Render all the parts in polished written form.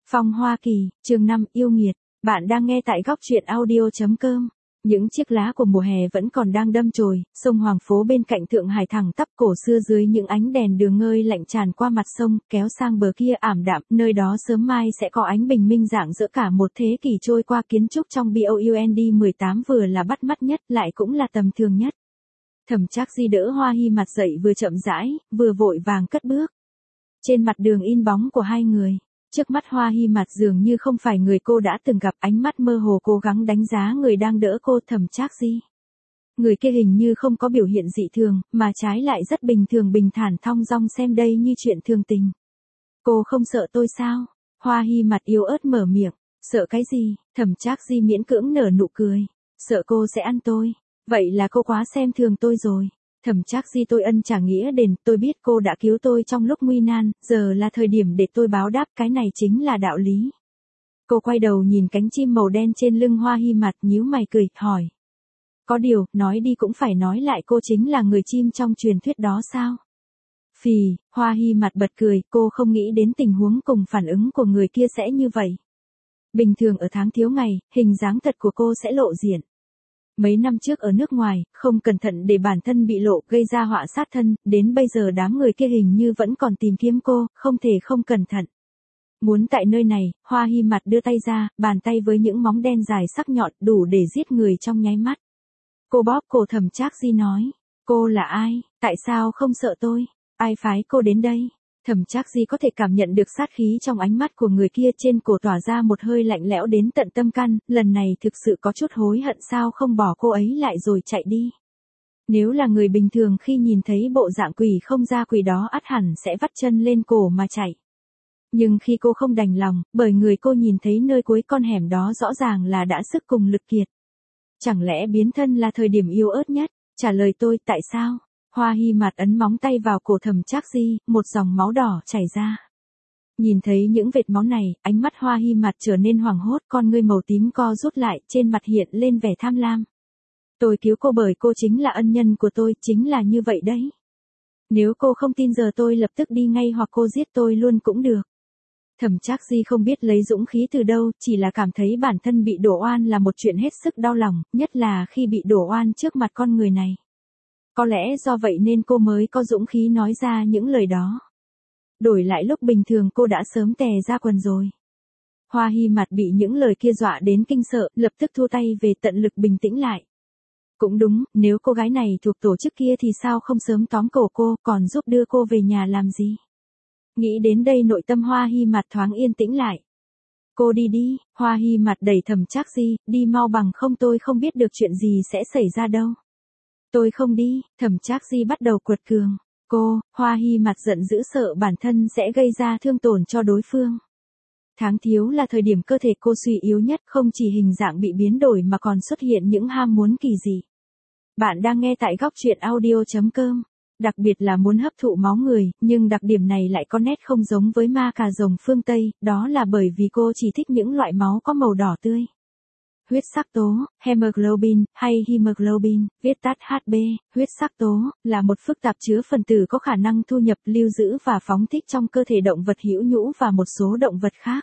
Phong Hoa Kỳ, chương 5, yêu nghiệt. Bạn đang nghe tại góc truyện audio.com. Những chiếc lá của mùa hè vẫn còn đang đâm chồi, sông Hoàng Phố bên cạnh Thượng Hải thẳng tắp cổ xưa dưới những ánh đèn đường ngơi lạnh tràn qua mặt sông, kéo sang bờ kia ảm đạm, nơi đó sớm mai sẽ có ánh bình minh rạng rỡ cả một thế kỷ trôi qua. Kiến trúc trong BOUND 18 vừa là bắt mắt nhất, lại cũng là tầm thường nhất. Thẩm Trác Di đỡ Hoa Hi mặt dậy, vừa chậm rãi, vừa vội vàng cất bước. Trên mặt đường in bóng của hai người. Trước mắt Hoa Hi mặt dường như không phải người cô đã từng gặp, ánh mắt mơ hồ cố gắng đánh giá người đang đỡ cô. Thẩm Trác Di. Người kia hình như không có biểu hiện dị thường, mà trái lại rất bình thường, bình thản thong dong, xem đây như chuyện thường tình. Cô không sợ tôi sao? Hoa Hi mặt yếu ớt mở miệng. Sợ cái gì? Thẩm Trác Di miễn cưỡng nở nụ cười. Sợ cô sẽ ăn tôi. Vậy là cô quá xem thường tôi rồi. Thẩm Trác Di, tôi ân trả nghĩa đền, tôi biết cô đã cứu tôi trong lúc nguy nan, giờ là thời điểm để tôi báo đáp, cái này chính là đạo lý. Cô quay đầu nhìn cánh chim màu đen trên lưng Hoa Hi mặt, nhíu mày cười, hỏi. Có điều, nói đi cũng phải nói lại, cô chính là người chim trong truyền thuyết đó sao? Phì, Hoa Hi mặt bật cười, cô không nghĩ đến tình huống cùng phản ứng của người kia sẽ như vậy. Bình thường ở tháng thiếu ngày, hình dáng thật của cô sẽ lộ diện. Mấy năm trước ở nước ngoài, không cẩn thận để bản thân bị lộ, gây ra họa sát thân, đến bây giờ đám người kia hình như vẫn còn tìm kiếm cô, không thể không cẩn thận. Muốn tại nơi này, Hoa Hi mặt đưa tay ra, bàn tay với những móng đen dài sắc nhọn, đủ để giết người trong nháy mắt. Cô bóp cổ Thẩm Trác Di nói, cô là ai, tại sao không sợ tôi, ai phái cô đến đây? Thẩm Trác Di có thể cảm nhận được sát khí trong ánh mắt của người kia, trên cổ tỏa ra một hơi lạnh lẽo đến tận tâm can, lần này thực sự có chút hối hận sao không bỏ cô ấy lại rồi chạy đi. Nếu là người bình thường khi nhìn thấy bộ dạng quỷ không ra quỷ đó ắt hẳn sẽ vắt chân lên cổ mà chạy. Nhưng khi cô không đành lòng, bởi người cô nhìn thấy nơi cuối con hẻm đó rõ ràng là đã sức cùng lực kiệt. Chẳng lẽ biến thân là thời điểm yếu ớt nhất? Trả lời tôi, tại sao? Hoa Hi mặt ấn móng tay vào cổ Thẩm Trác Di, một dòng máu đỏ chảy ra. Nhìn thấy những vệt máu này, ánh mắt Hoa Hi mặt trở nên hoảng hốt, con ngươi màu tím co rút lại, trên mặt hiện lên vẻ tham lam. Tôi cứu cô bởi cô chính là ân nhân của tôi, chính là như vậy đấy. Nếu cô không tin giờ tôi lập tức đi ngay, hoặc cô giết tôi luôn cũng được. Thẩm Trác Di không biết lấy dũng khí từ đâu, chỉ là cảm thấy bản thân bị đổ oan là một chuyện hết sức đau lòng, nhất là khi bị đổ oan trước mặt con người này. Có lẽ do vậy nên cô mới có dũng khí nói ra những lời đó. Đổi lại lúc bình thường cô đã sớm tè ra quần rồi. Hoa Hi mặt bị những lời kia dọa đến kinh sợ, lập tức thua tay về, tận lực bình tĩnh lại. Cũng đúng, nếu cô gái này thuộc tổ chức kia thì sao không sớm tóm cổ cô, còn giúp đưa cô về nhà làm gì? Nghĩ đến đây nội tâm Hoa Hi mặt thoáng yên tĩnh lại. Cô đi đi, Hoa Hi mặt đẩy Thẩm Trác Di, đi mau, bằng không tôi không biết được chuyện gì sẽ xảy ra đâu. Tôi không đi, Thẩm Trác Di bắt đầu quật cường. Cô, Hoa Hi mặt giận dữ, sợ bản thân sẽ gây ra thương tổn cho đối phương. Tháng thiếu là thời điểm cơ thể cô suy yếu nhất, không chỉ hình dạng bị biến đổi mà còn xuất hiện những ham muốn kỳ dị. Bạn đang nghe tại góc truyện audio.com. Đặc biệt là muốn hấp thụ máu người, nhưng đặc điểm này lại có nét không giống với ma cà rồng phương Tây, đó là bởi vì cô chỉ thích những loại máu có màu đỏ tươi. Huyết sắc tố, hemoglobin, hay hemoglobin, viết tắt HB, huyết sắc tố, là một phức tạp chứa phần tử có khả năng thu nhập, lưu giữ và phóng thích trong cơ thể động vật hữu nhũ và một số động vật khác.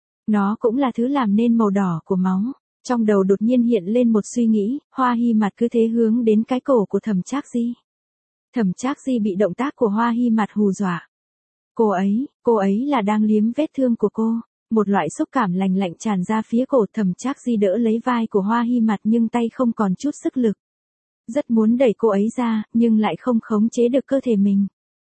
Nó cũng là thứ làm nên màu đỏ của máu. Trong đầu đột nhiên hiện lên một suy nghĩ, Hoa Hi mặt cứ thế hướng đến cái cổ của Thẩm Trác Di. Thẩm Trác Di bị động tác của Hoa Hi mặt hù dọa. Cô ấy là đang liếm vết thương của cô. Một loại xúc cảm lành lạnh tràn ra phía cổ. Thẩm Trác Di đỡ lấy vai của Hoa Hi mặt nhưng tay không còn chút sức lực. Rất muốn đẩy cô ấy ra, nhưng lại không khống chế được cơ thể mình.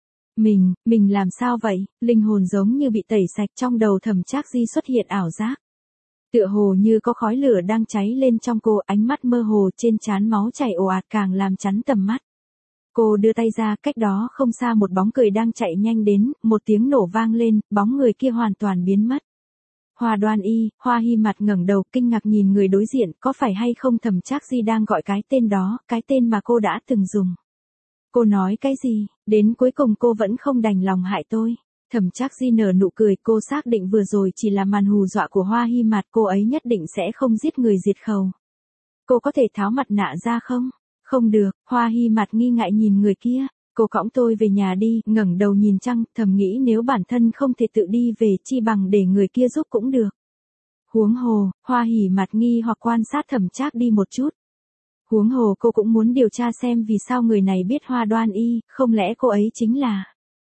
Mình làm sao vậy? Linh hồn giống như bị tẩy sạch, trong đầu Thẩm Trác Di xuất hiện ảo giác. Tựa hồ như có khói lửa đang cháy lên trong cô, ánh mắt mơ hồ, trên trán máu chảy ồ ạt càng làm chắn tầm mắt. Cô đưa tay ra, cách đó không xa một bóng cười đang chạy nhanh đến, một tiếng nổ vang lên, bóng người kia hoàn toàn biến mất. Hoa Đoan Y, Hoa Hi mặt ngẩng đầu kinh ngạc nhìn người đối diện, có phải hay không Thẩm Trác Di đang gọi cái tên đó, cái tên mà cô đã từng dùng. Cô nói cái gì, đến cuối cùng cô vẫn không đành lòng hại tôi. Thẩm Trác Di nở nụ cười, cô xác định vừa rồi chỉ là màn hù dọa của Hoa Hi mặt, cô ấy nhất định sẽ không giết người diệt khẩu. Cô có thể tháo mặt nạ ra không? Không được, Hoa Hi mặt nghi ngại nhìn người kia. Cô cõng tôi về nhà đi, ngẩng đầu nhìn trăng, thầm nghĩ nếu bản thân không thể tự đi về chi bằng để người kia giúp cũng được. Huống hồ, Hoa Hỉ mặt nghi hoặc quan sát Thẩm Trác đi một chút. Huống hồ cô cũng muốn điều tra xem vì sao người này biết Hoa Đoan Y, không lẽ cô ấy chính là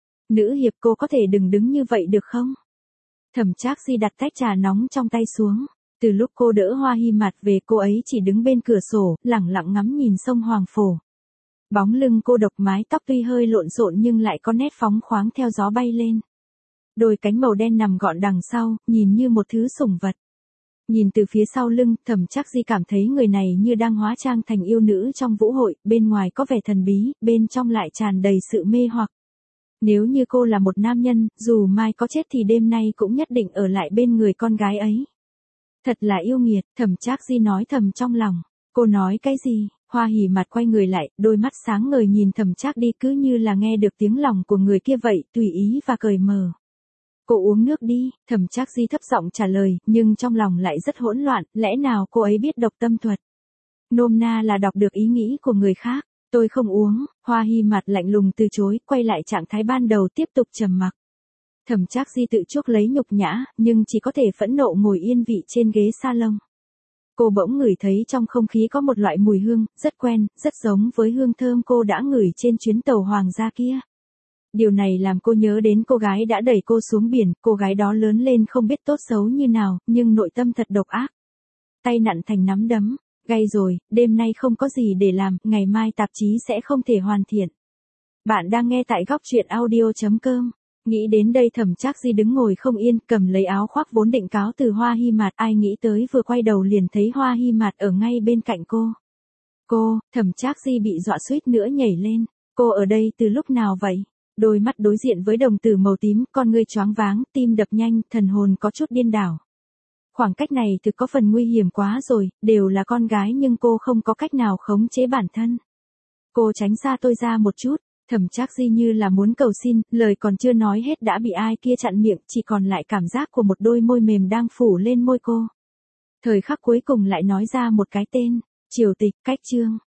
nữ hiệp, cô có thể đừng đứng như vậy được không? Thẩm Trác Di đặt tách trà nóng trong tay xuống. Từ lúc cô đỡ Hoa Hi mặt về cô ấy chỉ đứng bên cửa sổ, lẳng lặng ngắm nhìn sông Hoàng Phổ. Bóng lưng cô độc, mái tóc tuy hơi lộn xộn nhưng lại có nét phóng khoáng theo gió bay lên. Đôi cánh màu đen nằm gọn đằng sau, nhìn như một thứ sủng vật. Nhìn từ phía sau lưng, Thẩm Trác Di cảm thấy người này như đang hóa trang thành yêu nữ trong vũ hội, bên ngoài có vẻ thần bí, bên trong lại tràn đầy sự mê hoặc. Nếu như cô là một nam nhân, dù mai có chết thì đêm nay cũng nhất định ở lại bên người con gái ấy. Thật là yêu nghiệt, Thẩm Trác Di nói thầm trong lòng. Cô nói cái gì? Hoa Hỉ mặt quay người lại, đôi mắt sáng ngời nhìn Thẩm Trác đi cứ như là nghe được tiếng lòng của người kia vậy, tùy ý và cởi mở. Cô uống nước đi, Thẩm Trác Di thấp giọng trả lời, nhưng trong lòng lại rất hỗn loạn, lẽ nào cô ấy biết độc tâm thuật? Nôm na là đọc được ý nghĩ của người khác. Tôi không uống, Hoa Hi mặt lạnh lùng từ chối, quay lại trạng thái ban đầu tiếp tục trầm mặc. Thẩm Trác Di tự chuốc lấy nhục nhã, nhưng chỉ có thể phẫn nộ ngồi yên vị trên ghế salon. Cô bỗng ngửi thấy trong không khí có một loại mùi hương, rất quen, rất giống với hương thơm cô đã ngửi trên chuyến tàu hoàng gia kia. Điều này làm cô nhớ đến cô gái đã đẩy cô xuống biển, cô gái đó lớn lên không biết tốt xấu như nào, nhưng nội tâm thật độc ác. Tay nặn thành nắm đấm. Gay rồi, đêm nay không có gì để làm, ngày mai tạp chí sẽ không thể hoàn thiện. Bạn đang nghe tại góc truyện audio.com. Nghĩ đến đây Thẩm Trác Di đứng ngồi không yên, cầm lấy áo khoác vốn định cáo từ Hoa Hi Mạt, ai nghĩ tới vừa quay đầu liền thấy Hoa Hi Mạt ở ngay bên cạnh cô. Cô, Thẩm Trác Di bị dọa suýt nữa nhảy lên. Cô ở đây từ lúc nào vậy? Đôi mắt đối diện với đồng tử màu tím, con ngươi choáng váng, tim đập nhanh, thần hồn có chút điên đảo. Khoảng cách này thực có phần nguy hiểm quá rồi, đều là con gái nhưng cô không có cách nào khống chế bản thân. Cô tránh xa tôi ra một chút, Thẩm Trác Di như là muốn cầu xin, lời còn chưa nói hết đã bị ai kia chặn miệng, chỉ còn lại cảm giác của một đôi môi mềm đang phủ lên môi cô. Thời khắc cuối cùng lại nói ra một cái tên, Triều Tịch, Cách Trương.